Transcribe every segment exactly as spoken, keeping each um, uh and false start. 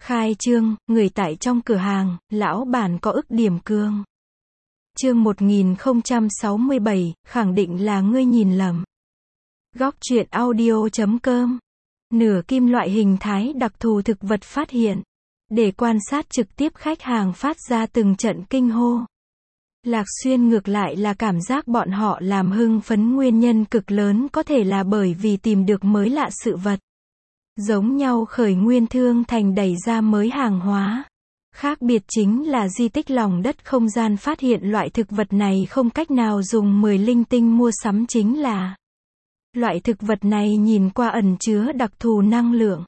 Khai trương, người tại trong cửa hàng, lão bản có ức điểm cương. Chương một nghìn không trăm sáu mươi bảy, khẳng định là ngươi nhìn lầm. Góc truyện audio chấm com. Nửa kim loại hình thái đặc thù thực vật phát hiện. Để quan sát trực tiếp khách hàng phát ra từng trận kinh hô. Lạc Xuyên ngược lại là cảm giác bọn họ làm hưng phấn nguyên nhân cực lớn có thể là bởi vì tìm được mới lạ sự vật. Giống nhau khởi nguyên thương thành đẩy ra mới hàng hóa. Khác biệt chính là di tích lòng đất không gian phát hiện loại thực vật này không cách nào dùng mười linh tinh mua sắm chính là. Loại thực vật này nhìn qua ẩn chứa đặc thù năng lượng.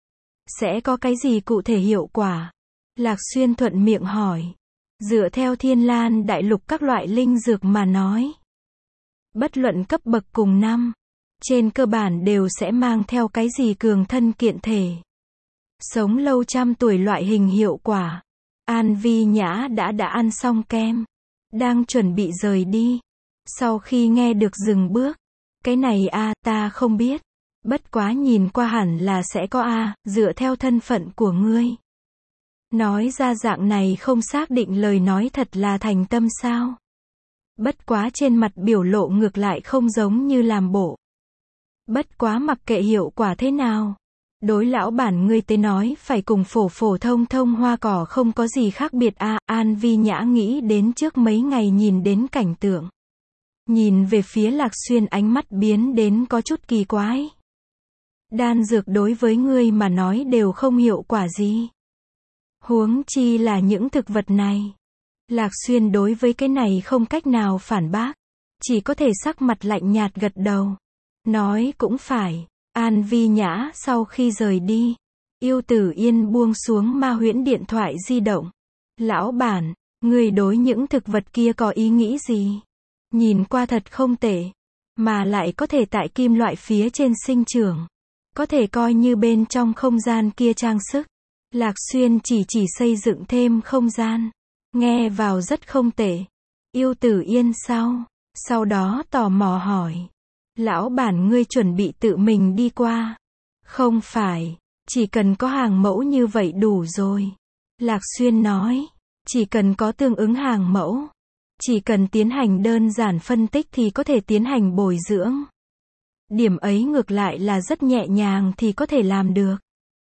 Sẽ có cái gì cụ thể hiệu quả? Lạc Xuyên thuận miệng hỏi. Dựa theo Thiên Lan đại lục các loại linh dược mà nói. Bất luận cấp bậc cùng năm. Trên cơ bản đều sẽ mang theo cái gì cường thân kiện thể. Sống lâu trăm tuổi loại hình hiệu quả. An Vi Nhã đã đã ăn xong kem. Đang chuẩn bị rời đi. Sau khi nghe được dừng bước. Cái này a ta không biết. Bất quá nhìn qua hẳn là sẽ có a dựa theo thân phận của ngươi. Nói ra dạng này không xác định lời nói thật là thành tâm sao. Bất quá trên mặt biểu lộ ngược lại không giống như làm bộ. Bất quá mặc kệ hiệu quả thế nào. Đối lão bản ngươi tới nói phải cùng phổ phổ thông thông hoa cỏ không có gì khác biệt a An Vi Nhã nghĩ đến trước mấy ngày nhìn đến cảnh tượng. Nhìn về phía Lạc Xuyên ánh mắt biến đến có chút kỳ quái. Đan dược đối với ngươi mà nói đều không hiệu quả gì. Huống chi là những thực vật này. Lạc Xuyên đối với cái này không cách nào phản bác. Chỉ có thể sắc mặt lạnh nhạt gật đầu. Nói cũng phải. An Vi Nhã sau khi rời đi. Yêu Tử Yên buông xuống ma huyễn điện thoại di động. Lão bản, người đối những thực vật kia có ý nghĩ gì? Nhìn qua thật không tệ. Mà lại có thể tại kim loại phía trên sinh trưởng. Có thể coi như bên trong không gian kia trang sức. Lạc Xuyên chỉ chỉ xây dựng thêm không gian. Nghe vào rất không tệ. Yêu Tử Yên sau. Sau đó tò mò hỏi. Lão bản ngươi chuẩn bị tự mình đi qua. Không phải. Chỉ cần có hàng mẫu như vậy đủ rồi. Lạc Xuyên nói. Chỉ cần có tương ứng hàng mẫu. Chỉ cần tiến hành đơn giản phân tích thì có thể tiến hành bồi dưỡng. Điểm ấy ngược lại là rất nhẹ nhàng thì có thể làm được.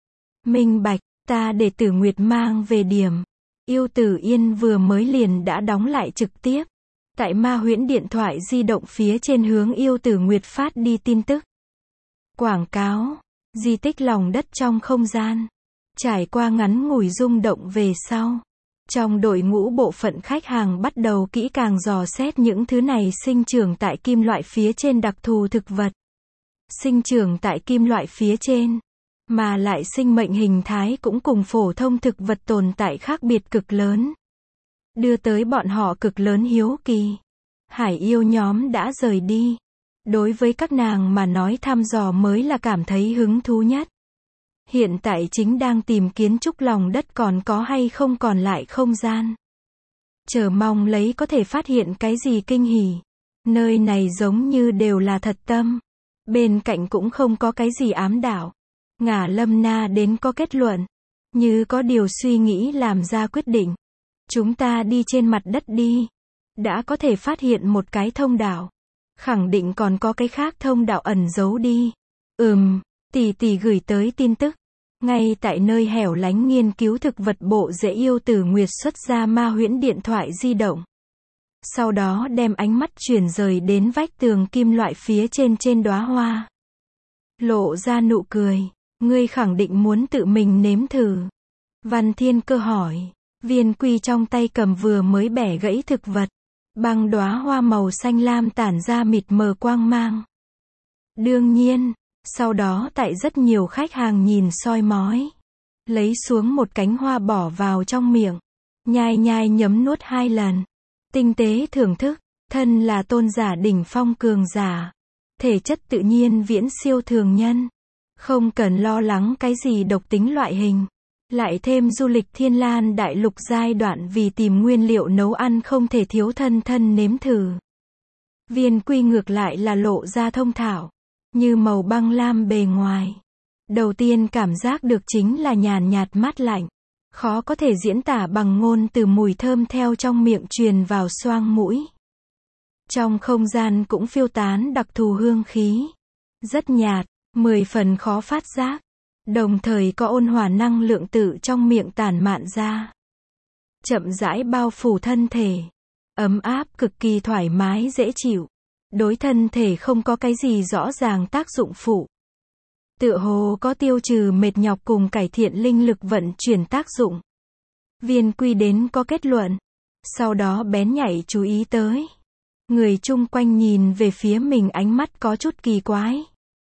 Minh bạch. Ta để Tử Nguyệt mang về điểm. Yêu Tử Yên vừa mới liền đã đóng lại trực tiếp. Tại ma huyễn điện thoại di động phía trên hướng Yêu Tử Nguyệt phát đi tin tức. Quảng cáo. Di tích lòng đất trong không gian. Trải qua ngắn ngủi rung động về sau. Trong đội ngũ bộ phận khách hàng bắt đầu kỹ càng dò xét những thứ này sinh trưởng tại kim loại phía trên đặc thù thực vật. Sinh trưởng tại kim loại phía trên. Mà lại sinh mệnh hình thái cũng cùng phổ thông thực vật tồn tại khác biệt cực lớn. Đưa tới bọn họ cực lớn hiếu kỳ. Hải yêu nhóm đã rời đi. Đối với các nàng mà nói thăm dò mới là cảm thấy hứng thú nhất. Hiện tại chính đang tìm kiến trúc lòng đất còn có hay không còn lại không gian. Chờ mong lấy có thể phát hiện cái gì kinh hỉ. Nơi này giống như đều là thật tâm. Bên cạnh cũng không có cái gì ám đạo. Ngả Lâm Na đến có kết luận. Như có điều suy nghĩ làm ra quyết định. Chúng ta đi trên mặt đất đi. Đã có thể phát hiện một cái thông đạo. Khẳng định còn có cái khác thông đạo ẩn giấu đi. Ừm, tỷ tỷ gửi tới tin tức. Ngay tại nơi hẻo lánh nghiên cứu thực vật bộ dễ Yêu Tử Nguyệt xuất ra ma huyễn điện thoại di động. Sau đó đem ánh mắt chuyển rời đến vách tường kim loại phía trên trên đóa hoa. Lộ ra nụ cười. Ngươi khẳng định muốn tự mình nếm thử. Văn Thiên Cơ hỏi. Viên Quy trong tay cầm vừa mới bẻ gãy thực vật. Băng đóa hoa màu xanh lam tản ra mịt mờ quang mang. Đương nhiên. Sau đó tại rất nhiều khách hàng nhìn soi mói. Lấy xuống một cánh hoa bỏ vào trong miệng. Nhai nhai nhấm nuốt hai lần. Tinh tế thưởng thức. Thân là tôn giả đỉnh phong cường giả. Thể chất tự nhiên viễn siêu thường nhân. Không cần lo lắng cái gì độc tính loại hình. Lại thêm du lịch Thiên Lan đại lục giai đoạn vì tìm nguyên liệu nấu ăn không thể thiếu thân thân nếm thử. Viên Quy ngược lại là lộ ra thông thạo. Như màu băng lam bề ngoài. Đầu tiên cảm giác được chính là nhàn nhạt mát lạnh. Khó có thể diễn tả bằng ngôn từ, mùi thơm theo trong miệng truyền vào xoang mũi. Trong không gian cũng phiêu tán đặc thù hương khí. Rất nhạt, mười phần khó phát giác. Đồng thời có ôn hòa năng lượng tự trong miệng tản mạn ra. Chậm rãi bao phủ thân thể. Ấm áp, cực kỳ thoải mái, dễ chịu. Đối thân thể không có cái gì rõ ràng tác dụng phụ. Tựa hồ có tiêu trừ mệt nhọc cùng cải thiện linh lực vận chuyển tác dụng. Viên Quy đến có kết luận. Sau đó bén nhạy chú ý tới. Người chung quanh nhìn về phía mình ánh mắt có chút kỳ quái.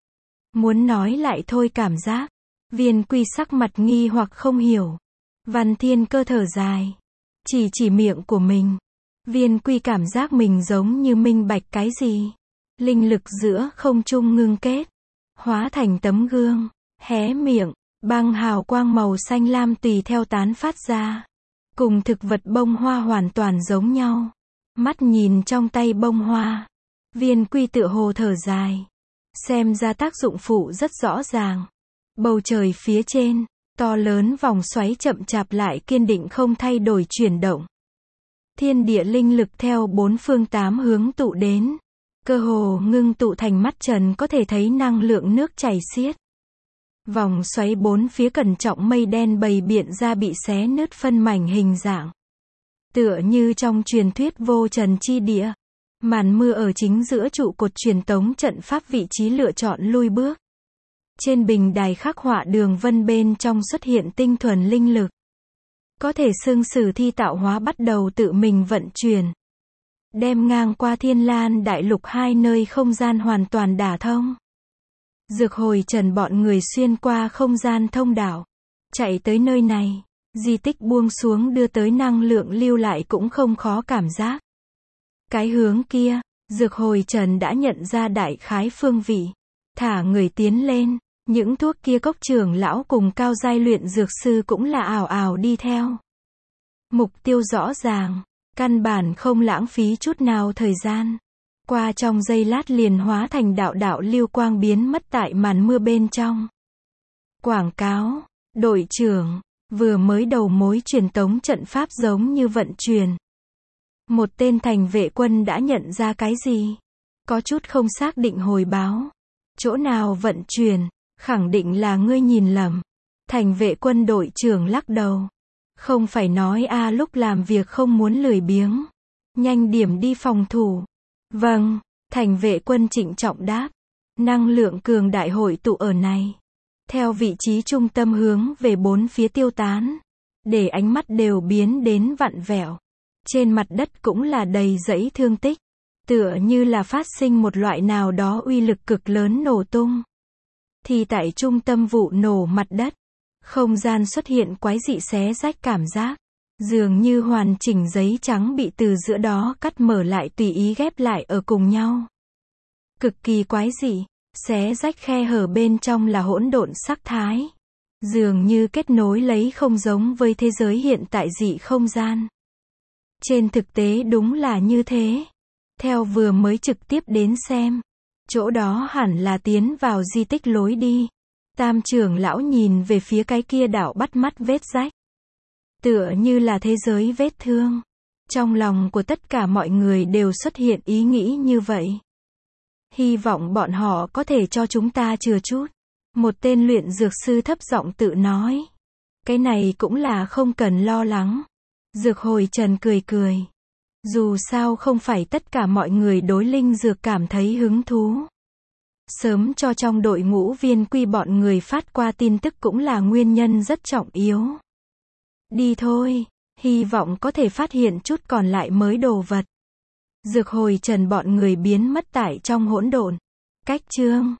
Muốn nói lại thôi cảm giác. Viên Quy sắc mặt nghi hoặc không hiểu. Văn Thiên Cơ thở dài. Chỉ chỉ miệng của mình. Viên Quy cảm giác mình giống như minh bạch cái gì. Linh lực giữa không trung ngưng kết. Hóa thành tấm gương. Hé miệng. Băng hào quang màu xanh lam tùy theo tán phát ra. Cùng thực vật bông hoa hoàn toàn giống nhau. Mắt nhìn trong tay bông hoa. Viên Quy tựa hồ thở dài. Xem ra tác dụng phụ rất rõ ràng. Bầu trời phía trên, to lớn vòng xoáy chậm chạp lại kiên định không thay đổi chuyển động. Thiên địa linh lực theo bốn phương tám hướng tụ đến. Cơ hồ ngưng tụ thành mắt trần có thể thấy năng lượng nước chảy xiết. Vòng xoáy bốn phía cẩn trọng mây đen bày biện ra bị xé nứt phân mảnh hình dạng. Tựa như trong truyền thuyết vô trần chi địa. Màn mưa ở chính giữa trụ cột truyền tống trận pháp vị trí lựa chọn lui bước. Trên bình đài khắc họa đường vân bên trong xuất hiện tinh thuần linh lực. Có thể xưng sử thi tạo hóa bắt đầu tự mình vận chuyển. Đem ngang qua Thiên Lan đại lục hai nơi không gian hoàn toàn đả thông. Dược Hồi Trần bọn người xuyên qua không gian thông đạo. Chạy tới nơi này. Di tích buông xuống đưa tới năng lượng lưu lại cũng không khó cảm giác. Cái hướng kia, Dược Hồi Trần đã nhận ra đại khái phương vị. Thả người tiến lên. Những thuốc kia cốc trưởng lão cùng cao giai luyện dược sư cũng là ảo ảo đi theo. Mục tiêu rõ ràng. Căn bản không lãng phí chút nào thời gian. Qua trong giây lát liền hóa thành đạo đạo lưu quang biến mất tại màn mưa bên trong. Quảng cáo. Đội trưởng. Vừa mới đầu mối truyền tống trận pháp giống như vận chuyển. Một tên thành vệ quân đã nhận ra cái gì? Có chút không xác định hồi báo. Chỗ nào vận chuyển? Khẳng định là ngươi nhìn lầm. Thành vệ quân đội trưởng lắc đầu. Không phải nói a à, lúc làm việc không muốn lười biếng. Nhanh điểm đi phòng thủ. Vâng, thành vệ quân trịnh trọng đáp. Năng lượng cường đại hội tụ ở này. Theo vị trí trung tâm hướng về bốn phía tiêu tán. Để ánh mắt đều biến đến vặn vẹo. Trên mặt đất cũng là đầy dãy thương tích. Tựa như là phát sinh một loại nào đó uy lực cực lớn nổ tung. Thì tại trung tâm vụ nổ mặt đất. Không gian xuất hiện quái dị xé rách cảm giác. Dường như hoàn chỉnh giấy trắng bị từ giữa đó cắt mở lại tùy ý ghép lại ở cùng nhau. Cực kỳ quái dị. Xé rách khe hở bên trong là hỗn độn sắc thái. Dường như kết nối lấy không giống với thế giới hiện tại dị không gian. Trên thực tế đúng là như thế. Theo vừa mới trực tiếp đến xem. Chỗ đó hẳn là tiến vào di tích lối đi. Tam trưởng lão nhìn về phía cái kia đảo bắt mắt vết rách. Tựa như là thế giới vết thương. Trong lòng của tất cả mọi người đều xuất hiện ý nghĩ như vậy. Hy vọng bọn họ có thể cho chúng ta chừa chút. Một tên luyện dược sư thấp giọng tự nói. Cái này cũng là không cần lo lắng. Dược Hồi Trần cười cười. Dù sao không phải tất cả mọi người đối linh dược cảm thấy hứng thú. Sớm cho trong đội ngũ Viên Quy bọn người phát qua tin tức cũng là nguyên nhân rất trọng yếu. Đi thôi, hy vọng có thể phát hiện chút còn lại mới đồ vật. Dược Hồi Trần bọn người biến mất tại trong hỗn độn. Cách chương